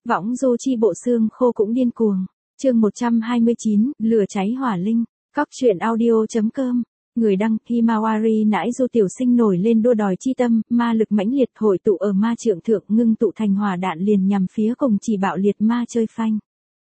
Võng du chi bộ xương khô cũng điên cuồng. Chương 129, lửa cháy hỏa linh. Cóc truyện audio.com. Người đăng, Himawari nãi du tiểu sinh nổi lên đua đòi chi tâm, ma lực mãnh liệt hội tụ ở ma trượng thượng ngưng tụ thành hỏa đạn liền nhằm phía cùng chỉ bạo liệt ma chơi phanh.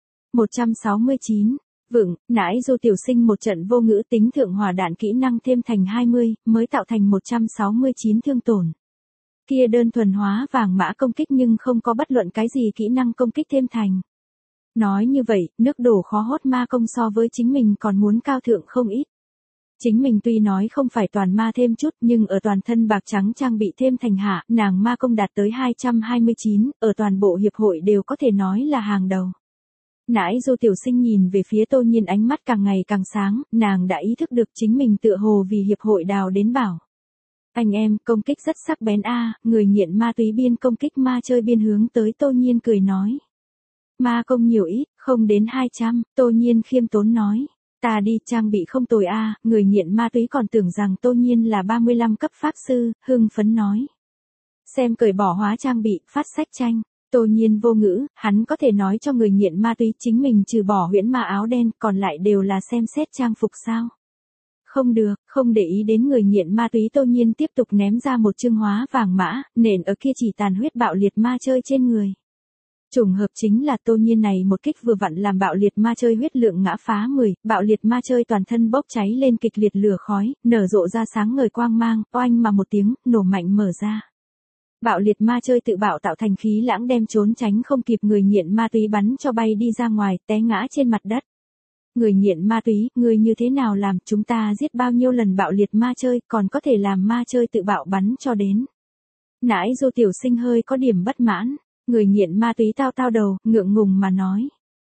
169. Vựng, nãi du tiểu sinh một trận vô ngữ tính thượng hỏa đạn kỹ năng thêm thành 20, mới tạo thành 169 thương tổn. Kia đơn thuần hóa vàng mã công kích nhưng không có bất luận cái gì kỹ năng công kích thêm thành. Nói như vậy, nước đổ khó hốt ma công so với chính mình còn muốn cao thượng không ít. Chính mình tuy nói không phải toàn ma thêm chút nhưng ở toàn thân bạc trắng trang bị thêm thành hạ, nàng ma công đạt tới 229, ở toàn bộ hiệp hội đều có thể nói là hàng đầu. Nãi du tiểu sinh nhìn về phía Tô Nhiên ánh mắt càng ngày càng sáng, nàng đã ý thức được chính mình tựa hồ vì hiệp hội đào đến bảo. Anh em, công kích rất sắc bén a, người nghiện ma túy biên công kích ma chơi biên hướng tới Tô Nhiên cười nói. Ma công nhiều ít, không đến 200, Tô Nhiên khiêm tốn nói. Ta đi trang bị không tồi a, người nghiện ma túy còn tưởng rằng Tô Nhiên là 35 cấp pháp sư, hưng phấn nói. Xem cởi bỏ hóa trang bị, phát sách tranh. Tô Nhiên vô ngữ, hắn có thể nói cho người nghiện ma túy chính mình trừ bỏ huyễn ma áo đen, còn lại đều là xem xét trang phục sao. Không được, không để ý đến người nghiện ma túy Tô Nhiên tiếp tục ném ra một chương hóa vàng mã, nền ở kia chỉ tàn huyết bạo liệt ma chơi trên người. Trùng hợp chính là Tô Nhiên này một kích vừa vặn làm bạo liệt ma chơi huyết lượng ngã phá 10, bạo liệt ma chơi toàn thân bốc cháy lên kịch liệt lửa khói, nở rộ ra sáng ngời quang mang, oanh mà một tiếng, nổ mạnh mở ra. Bạo liệt ma chơi tự bạo tạo thành khí lãng đem trốn tránh không kịp người nghiện ma túy bắn cho bay đi ra ngoài, té ngã trên mặt đất. Người nghiện ma túy, người như thế nào làm, chúng ta giết bao nhiêu lần bạo liệt ma chơi, còn có thể làm ma chơi tự bạo bắn cho đến. Nãi du tiểu sinh hơi có điểm bất mãn, người nghiện ma túy tao đầu, ngượng ngùng mà nói.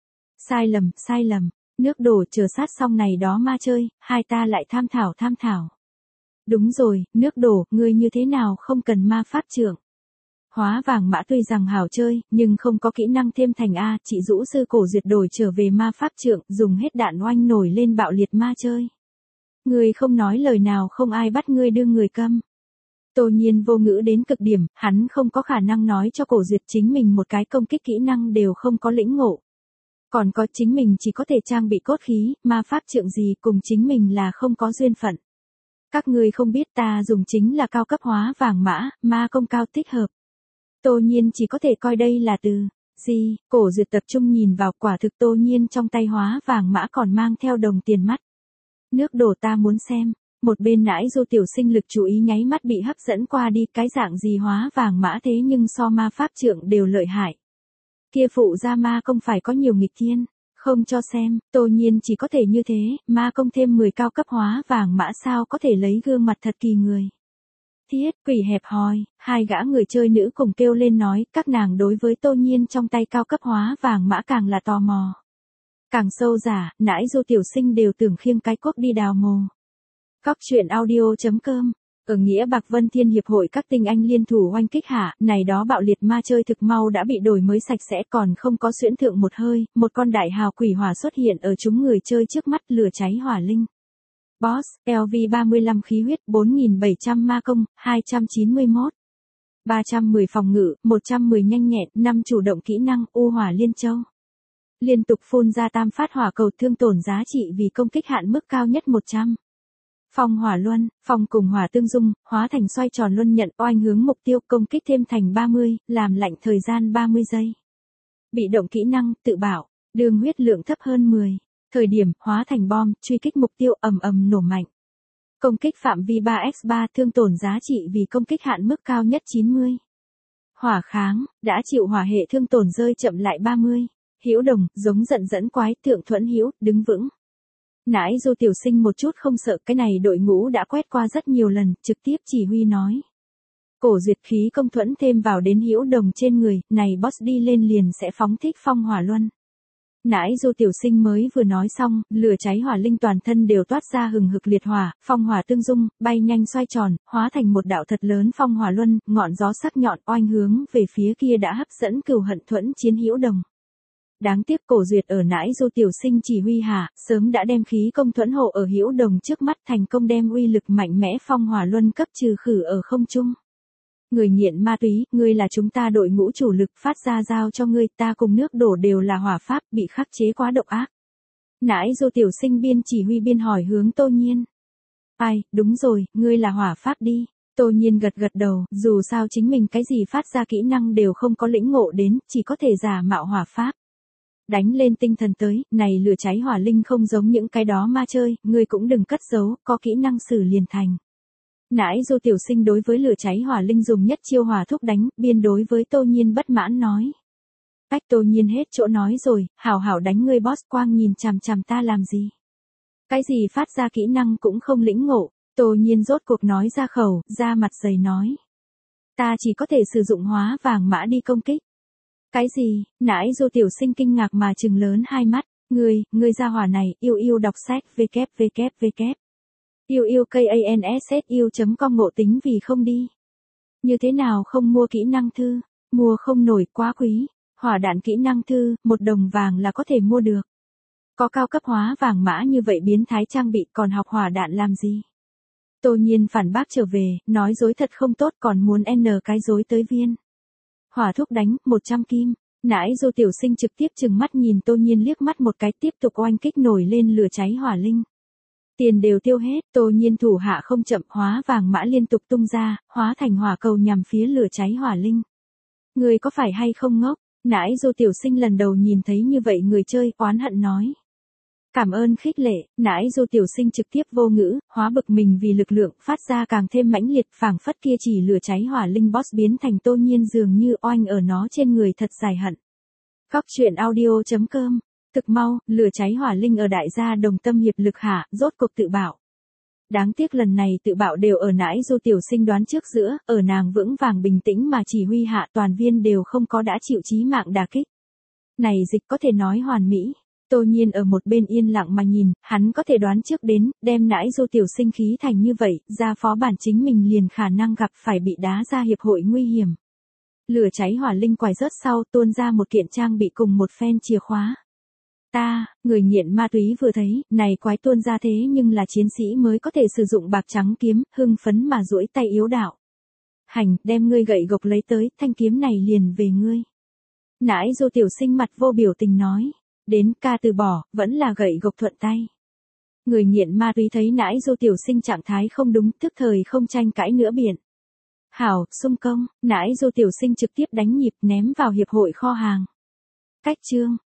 Sai lầm, nước đổ chờ sát xong này đó ma chơi, hai ta lại tham thảo. Đúng rồi, nước đổ, ngươi như thế nào không cần ma pháp trưởng. Hóa vàng mã tuy rằng hảo chơi, nhưng không có kỹ năng thêm thành A, chị rũ sư cổ duyệt đổi trở về ma pháp trượng, dùng hết đạn oanh nổi lên bạo liệt ma chơi. Ngươi không nói lời nào không ai bắt ngươi đưa người câm. Tô Nhiên vô ngữ đến cực điểm, hắn không có khả năng nói cho cổ duyệt chính mình một cái công kích kỹ năng đều không có lĩnh ngộ. Còn có chính mình chỉ có thể trang bị cốt khí, ma pháp trượng gì cùng chính mình là không có duyên phận. Các ngươi không biết ta dùng chính là cao cấp hóa vàng mã, ma công cao thích hợp. Tô Nhiên chỉ có thể coi đây là từ, gì, cổ duyệt tập trung nhìn vào quả thực Tô Nhiên trong tay hóa vàng mã còn mang theo đồng tiền mắt. Nước đổ ta muốn xem, một bên nãi du tiểu sinh lực chú ý nháy mắt bị hấp dẫn qua đi cái dạng gì hóa vàng mã thế nhưng so ma pháp trượng đều lợi hại. Kia phụ ra ma công phải có nhiều nghịch thiên, không cho xem, Tô Nhiên chỉ có thể như thế, ma công thêm 10 cao cấp hóa vàng mã sao có thể lấy gương mặt thật kỳ người. Thiết, quỷ hẹp hòi, hai gã người chơi nữ cùng kêu lên nói, các nàng đối với Tô Nhiên trong tay cao cấp hóa vàng mã càng là tò mò. Càng sâu giả, nãi du tiểu sinh đều tưởng khiêng cái cuốc đi đào mồ. Cóc truyện audio.com. Ở nghĩa Bạc Vân Thiên Hiệp hội các tinh anh liên thủ oanh kích hạ, này đó bạo liệt ma chơi thực mau đã bị đổi mới sạch sẽ còn không có xuyễn thượng một hơi, một con đại hào quỷ hỏa xuất hiện ở chúng người chơi trước mắt lửa cháy hỏa linh. Boss, LV 35 khí huyết, 4700 ma công, 291. 310 phòng ngự, 110 nhanh nhẹn, 5 chủ động kỹ năng, u hỏa liên châu. Liên tục phun ra tam phát hỏa cầu thương tổn giá trị vì công kích hạn mức cao nhất 100. Phong hỏa luân, phong cùng hỏa tương dung, hóa thành xoay tròn luân nhận oanh hướng mục tiêu công kích thêm thành 30, làm lạnh thời gian 30 giây. Bị động kỹ năng, tự bảo, đường huyết lượng thấp hơn 10. Thời điểm, hóa thành bom, truy kích mục tiêu ầm nổ mạnh. Công kích phạm vi 3x3 thương tổn giá trị vì công kích hạn mức cao nhất 90. Hỏa kháng, đã chịu hỏa hệ thương tổn rơi chậm lại 30. Hữu đồng, giống giận dẫn quái, thượng thuẫn hữu, đứng vững. Nãi du tiểu sinh một chút không sợ cái này đội ngũ đã quét qua rất nhiều lần, trực tiếp chỉ huy nói. Cổ duyệt khí công thuẫn thêm vào đến hữu đồng trên người, này boss đi lên liền sẽ phóng thích phong hỏa luân. Nãi du tiểu sinh mới vừa nói xong, lửa cháy hỏa linh toàn thân đều toát ra hừng hực liệt hỏa, phong hỏa tương dung, bay nhanh xoay tròn, hóa thành một đạo thật lớn phong hỏa luân, ngọn gió sắc nhọn oanh hướng về phía kia đã hấp dẫn cừu hận thuẫn chiến hữu đồng. Đáng tiếc cổ duyệt ở nãi du tiểu sinh chỉ huy hạ, sớm đã đem khí công thuẫn hộ ở hữu đồng trước mắt thành công đem uy lực mạnh mẽ phong hỏa luân cấp trừ khử ở không trung. Người nghiện ma túy, ngươi là chúng ta đội ngũ chủ lực, phát ra giao cho ngươi, ta cùng nước đổ đều là hỏa pháp, bị khắc chế quá độc ác. Nãi Du tiểu sinh biên chỉ huy biên hỏi hướng Tô Nhiên. Ai, đúng rồi, ngươi là hỏa pháp đi. Tô Nhiên gật gật đầu, dù sao chính mình cái gì phát ra kỹ năng đều không có lĩnh ngộ đến, chỉ có thể giả mạo hỏa pháp. Đánh lên tinh thần tới, này lửa cháy hỏa linh không giống những cái đó ma chơi, ngươi cũng đừng cất giấu, có kỹ năng xử liền thành. Nãi Du tiểu sinh đối với lửa cháy hỏa linh dùng nhất chiêu hỏa thúc đánh, biên đối với Tô Nhiên bất mãn nói. Cách Tô Nhiên hết chỗ nói rồi, hảo hảo đánh ngươi boss, quang nhìn chằm chằm ta làm gì. Cái gì phát ra kỹ năng cũng không lĩnh ngộ, Tô Nhiên rốt cuộc nói ra khẩu, ra mặt dày nói. Ta chỉ có thể sử dụng hóa vàng mã đi công kích. Cái gì, nãi Du tiểu sinh kinh ngạc mà trừng lớn hai mắt, ngươi ra hỏa này, yêu đọc sách www. KANSSU.com ngộ tính vì không đi. Như thế nào không mua kỹ năng thư, mua không nổi quá quý, hỏa đạn kỹ năng thư, 1 đồng vàng là có thể mua được. Có cao cấp hóa vàng mã như vậy biến thái trang bị còn học hỏa đạn làm gì? Tô Nhiên phản bác trở về, nói dối thật không tốt còn muốn cái dối tới viên. Hỏa thúc đánh, 100 kim. Nãi Du tiểu sinh trực tiếp trừng mắt nhìn Tô Nhiên liếc mắt một cái tiếp tục oanh kích nổi lên lửa cháy hỏa linh. Tiền đều tiêu hết, Tô Nhiên thủ hạ không chậm, hóa vàng mã liên tục tung ra, hóa thành hỏa cầu nhằm phía lửa cháy hỏa linh. Người có phải hay không ngốc? Nãi Du tiểu sinh lần đầu nhìn thấy như vậy người chơi, oán hận nói. Cảm ơn khích lệ, nãi Du tiểu sinh trực tiếp vô ngữ, hóa bực mình vì lực lượng phát ra càng thêm mãnh liệt, phảng phất kia chỉ lửa cháy hỏa linh boss biến thành Tô Nhiên dường như oanh ở nó trên người thật dài hận. Góc truyện audio.com. Thực mau, lửa cháy hỏa linh ở đại gia đồng tâm hiệp lực hạ, rốt cuộc tự bạo. Đáng tiếc lần này tự bạo đều ở nãi Du tiểu sinh đoán trước giữa, ở nàng vững vàng bình tĩnh mà chỉ huy hạ toàn viên đều không có đã chịu chí mạng đả kích. Này dịch có thể nói hoàn mỹ. Tô Nhiên ở một bên yên lặng mà nhìn, hắn có thể đoán trước đến, đem nãi Du tiểu sinh khí thành như vậy, ra phó bản chính mình liền khả năng gặp phải bị đá ra hiệp hội nguy hiểm. Lửa cháy hỏa linh quải rớt sau tuôn ra một kiện trang bị cùng một phen chìa khóa. Người nghiện ma túy vừa thấy, này quái tuôn ra thế nhưng là chiến sĩ mới có thể sử dụng bạc trắng kiếm, hưng phấn mà duỗi tay yếu đạo. Hành, đem ngươi gậy gộc lấy tới, thanh kiếm này liền về ngươi. Nãi Du tiểu sinh mặt vô biểu tình nói, đến ca từ bỏ, vẫn là gậy gộc thuận tay. Người nghiện ma túy thấy nãi Du tiểu sinh trạng thái không đúng, tức thời không tranh cãi nữa biện. Hảo, xung công, nãi Du tiểu sinh trực tiếp đánh nhịp ném vào hiệp hội kho hàng. Cách chương.